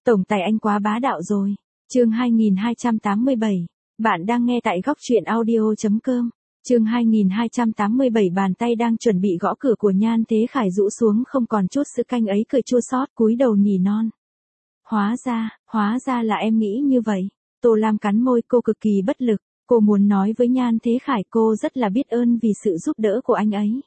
Tổng tài anh quá bá đạo rồi. Chương 2287. Bạn đang nghe tại góc truyện audio.com. Chương 2287 bàn tay đang chuẩn bị gõ cửa của Nhan Thế Khải rũ xuống không còn chút sữa canh ấy cười chua xót cúi đầu nỉ non. Hóa ra là em nghĩ như vậy. Tô Lam cắn môi, cô cực kỳ bất lực. Cô muốn nói với Nhan Thế Khải cô rất là biết ơn vì sự giúp đỡ của anh ấy.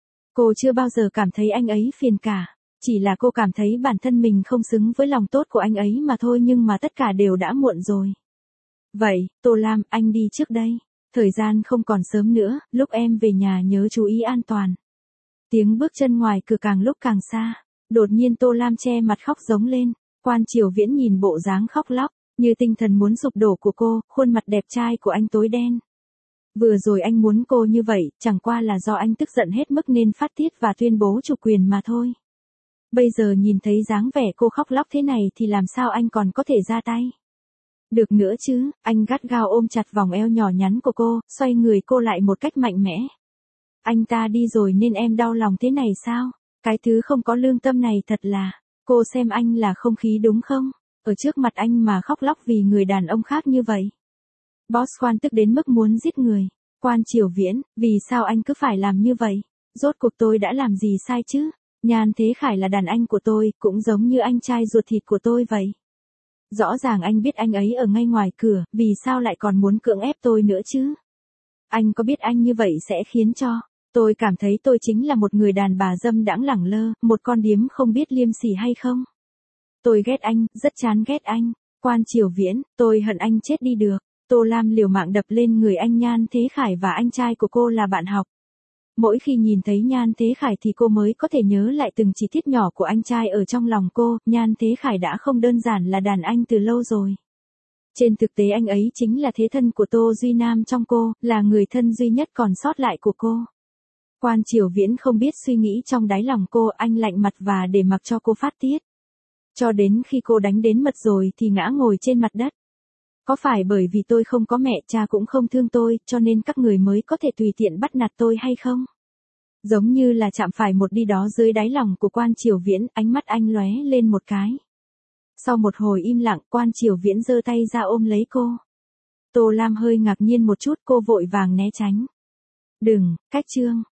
Cô chưa bao giờ cảm thấy anh ấy phiền cả. Chỉ là cô cảm thấy bản thân mình không xứng với lòng tốt của anh ấy mà thôi, nhưng mà tất cả đều đã muộn rồi. Vậy, Tô Lam, anh đi trước đây. Thời gian không còn sớm nữa, lúc em về nhà nhớ chú ý an toàn. Tiếng bước chân ngoài cửa càng lúc càng xa. Đột nhiên Tô Lam che mặt khóc giống lên. Quan Triều Viễn nhìn bộ dáng khóc lóc, như tinh thần muốn sụp đổ của cô, khuôn mặt đẹp trai của anh tối đen. Vừa rồi anh muốn cô như vậy, chẳng qua là do anh tức giận hết mức nên phát tiết và tuyên bố chủ quyền mà thôi. Bây giờ nhìn thấy dáng vẻ cô khóc lóc thế này thì làm sao anh còn có thể ra tay. Được nữa chứ, anh gắt gao ôm chặt vòng eo nhỏ nhắn của cô, xoay người cô lại một cách mạnh mẽ. Anh ta đi rồi nên em đau lòng thế này sao? Cái thứ không có lương tâm này thật là, cô xem anh là không khí đúng không? Ở trước mặt anh mà khóc lóc vì người đàn ông khác như vậy. Boss Quan tức đến mức muốn giết người. Quan Triều Viễn, vì sao anh cứ phải làm như vậy? Rốt cuộc tôi đã làm gì sai chứ? Nhan Thế Khải là đàn anh của tôi, cũng giống như anh trai ruột thịt của tôi vậy. Rõ ràng anh biết anh ấy ở ngay ngoài cửa, vì sao lại còn muốn cưỡng ép tôi nữa chứ? Anh có biết anh như vậy sẽ khiến cho tôi cảm thấy tôi chính là một người đàn bà dâm đãng lẳng lơ, một con điếm không biết liêm sỉ hay không? Tôi ghét anh, rất chán ghét anh. Quan Triều Viễn, tôi hận anh chết đi được. Tô Lam liều mạng đập lên người anh. Nhan Thế Khải và anh trai của cô là bạn học. Mỗi khi nhìn thấy Nhan Thế Khải thì cô mới có thể nhớ lại từng chi tiết nhỏ của anh trai ở trong lòng cô. Nhan Thế Khải đã không đơn giản là đàn anh từ lâu rồi. Trên thực tế anh ấy chính là thế thân của Tô Duy Nam trong cô, là người thân duy nhất còn sót lại của cô. Quan Triều Viễn không biết suy nghĩ trong đáy lòng cô, anh lạnh mặt và để mặc cho cô phát tiết. Cho đến khi cô đánh đến mật rồi thì ngã ngồi trên mặt đất. Có phải bởi vì tôi không có mẹ, cha cũng không thương tôi, cho nên các người mới có thể tùy tiện bắt nạt tôi hay không? Giống như là chạm phải một đi đó dưới đáy lòng của Quan Triều Viễn, ánh mắt anh lóe lên một cái. Sau một hồi im lặng, Quan Triều Viễn giơ tay ra ôm lấy cô. Tô Lam hơi ngạc nhiên một chút, cô vội vàng né tránh. Đừng, cách Trương,